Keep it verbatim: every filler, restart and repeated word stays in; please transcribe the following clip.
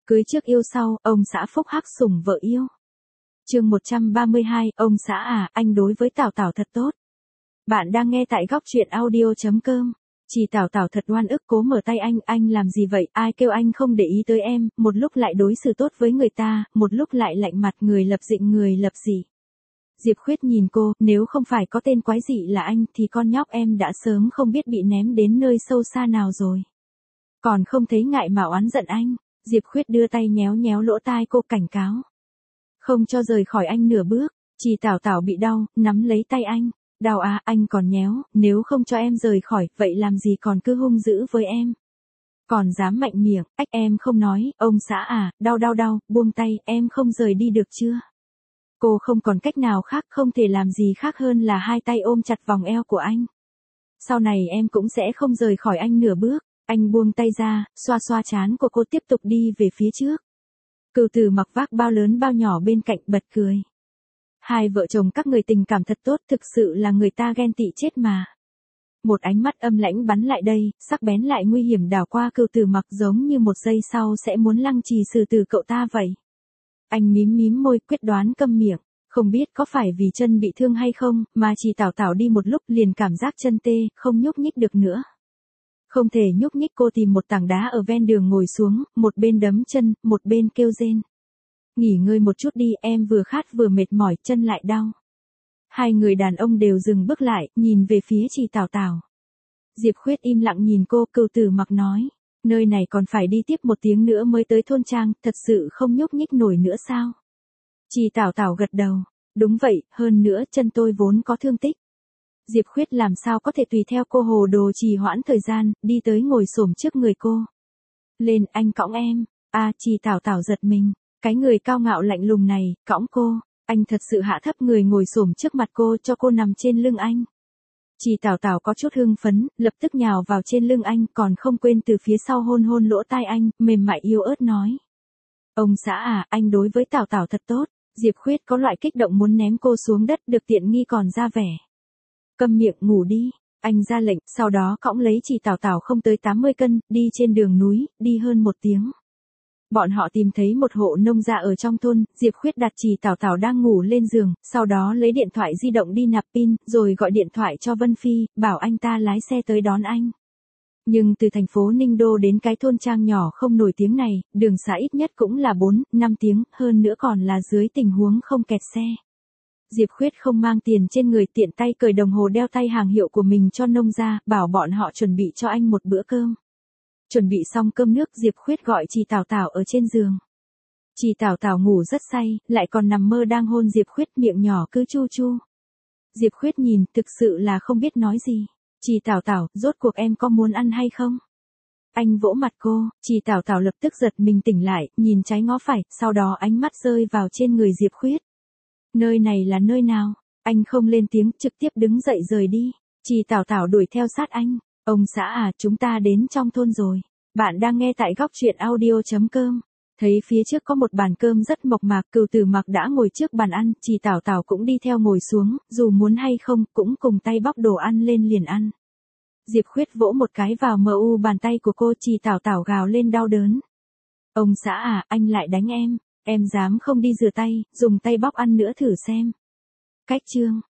Cưới trước yêu sau, ông xã phúc hắc sủng vợ yêu. Chương một trăm ba mươi hai, ông xã à, anh đối với Tảo Tảo thật tốt. Bạn đang nghe tại góc truyện audio chấm com. Chị Tảo Tảo thật oan ức cố mở tay anh, anh làm gì vậy, ai kêu anh không để ý tới em, một lúc lại đối xử tốt với người ta, một lúc lại lạnh mặt người lập dị người lập dị. Diệp Khuyết nhìn cô, nếu không phải có tên quái dị là anh thì con nhóc em đã sớm không biết bị ném đến nơi sâu xa nào rồi. Còn không thấy ngại mà oán giận anh, Diệp Khuyết đưa tay nhéo nhéo lỗ tai cô cảnh cáo. Không cho rời khỏi anh nửa bước, chị Tảo Tảo bị đau, nắm lấy tay anh. Đau à, anh còn nhéo, nếu không cho em rời khỏi, vậy làm gì còn cứ hung dữ với em. Còn dám mạnh miệng, ách em không nói, ông xã à, đau đau đau, buông tay, em không rời đi được chưa? Cô không còn cách nào khác, không thể làm gì khác hơn là hai tay ôm chặt vòng eo của anh. Sau này em cũng sẽ không rời khỏi anh nửa bước. Anh buông tay ra, xoa xoa trán của cô tiếp tục đi về phía trước. Cửu Tử mặc vác bao lớn bao nhỏ bên cạnh bật cười. Hai vợ chồng các người tình cảm thật tốt, thực sự là người ta ghen tị chết mà. Một ánh mắt âm lãnh bắn lại đây, sắc bén lại nguy hiểm đảo qua Cửu Tử mặc giống như một giây sau sẽ muốn lăng trì xử tử cậu ta vậy. Anh mím mím môi quyết đoán câm miệng, không biết có phải vì chân bị thương hay không, mà chỉ Tảo Tảo đi một lúc liền cảm giác chân tê, không nhúc nhích được nữa. Không thể nhúc nhích cô tìm một tảng đá ở ven đường ngồi xuống, một bên đấm chân, một bên kêu rên. Nghỉ ngơi một chút đi, em vừa khát vừa mệt mỏi, chân lại đau. Hai người đàn ông đều dừng bước lại, nhìn về phía chị Tảo Tảo. Diệp Khuyết im lặng nhìn cô, Cửu Tử mặc nói, nơi này còn phải đi tiếp một tiếng nữa mới tới thôn trang, thật sự không nhúc nhích nổi nữa sao? Chị Tảo Tảo gật đầu, đúng vậy, hơn nữa chân tôi vốn có thương tích. Diệp Khuyết làm sao có thể tùy theo cô hồ đồ trì hoãn thời gian, đi tới ngồi xổm trước người cô. Lên, anh cõng em. A, à, chị Tảo Tảo giật mình, cái người cao ngạo lạnh lùng này, cõng cô. Anh thật sự hạ thấp người ngồi xổm trước mặt cô cho cô nằm trên lưng anh. Chị Tảo Tảo có chút hưng phấn, lập tức nhào vào trên lưng anh, còn không quên từ phía sau hôn hôn lỗ tai anh, mềm mại yếu ớt nói. Ông xã à, anh đối với Tảo Tảo thật tốt. Diệp Khuyết có loại kích động muốn ném cô xuống đất, được tiện nghi còn ra vẻ. Câm miệng, ngủ đi, anh ra lệnh, sau đó cõng lấy chị Tảo Tảo không tới tám mươi cân, đi trên đường núi, đi hơn một tiếng. Bọn họ tìm thấy một hộ nông gia ở trong thôn, Diệp Khuyết đặt chị Tảo Tảo đang ngủ lên giường, sau đó lấy điện thoại di động đi nạp pin, rồi gọi điện thoại cho Vân Phi, bảo anh ta lái xe tới đón anh. Nhưng từ thành phố Ninh Đô đến cái thôn trang nhỏ không nổi tiếng này, đường xá ít nhất cũng là bốn, năm tiếng, hơn nữa còn là dưới tình huống không kẹt xe. Diệp Khuyết không mang tiền trên người, tiện tay cởi đồng hồ đeo tay hàng hiệu của mình cho nông gia, bảo bọn họ chuẩn bị cho anh một bữa cơm. Chuẩn bị xong cơm nước, Diệp Khuyết gọi chị Tảo Tảo ở trên giường. Chị Tảo Tảo ngủ rất say, lại còn nằm mơ đang hôn Diệp Khuyết, miệng nhỏ cứ chu chu. Diệp Khuyết nhìn, thực sự là không biết nói gì. Chị Tảo Tảo, rốt cuộc em có muốn ăn hay không? Anh vỗ mặt cô, chị Tảo Tảo lập tức giật mình tỉnh lại, nhìn trái ngó phải, sau đó ánh mắt rơi vào trên người Diệp Khuyết. Nơi này là nơi nào? Anh không lên tiếng, trực tiếp đứng dậy rời đi. Chị Tảo Tảo đuổi theo sát anh. Ông xã à, chúng ta đến trong thôn rồi. Bạn đang nghe tại góc truyện audio chấm com. Thấy phía trước có một bàn cơm rất mộc mạc, Cửu Tử mặc đã ngồi trước bàn ăn, chị Tảo Tảo cũng đi theo ngồi xuống, dù muốn hay không, cũng cùng tay bóc đồ ăn lên liền ăn. Diệp Khuyết vỗ một cái vào mờ u bàn tay của cô, chị Tảo Tảo gào lên đau đớn. Ông xã à, anh lại đánh em. Em dám không đi rửa tay, dùng tay bóc ăn nữa thử xem. Cách chương.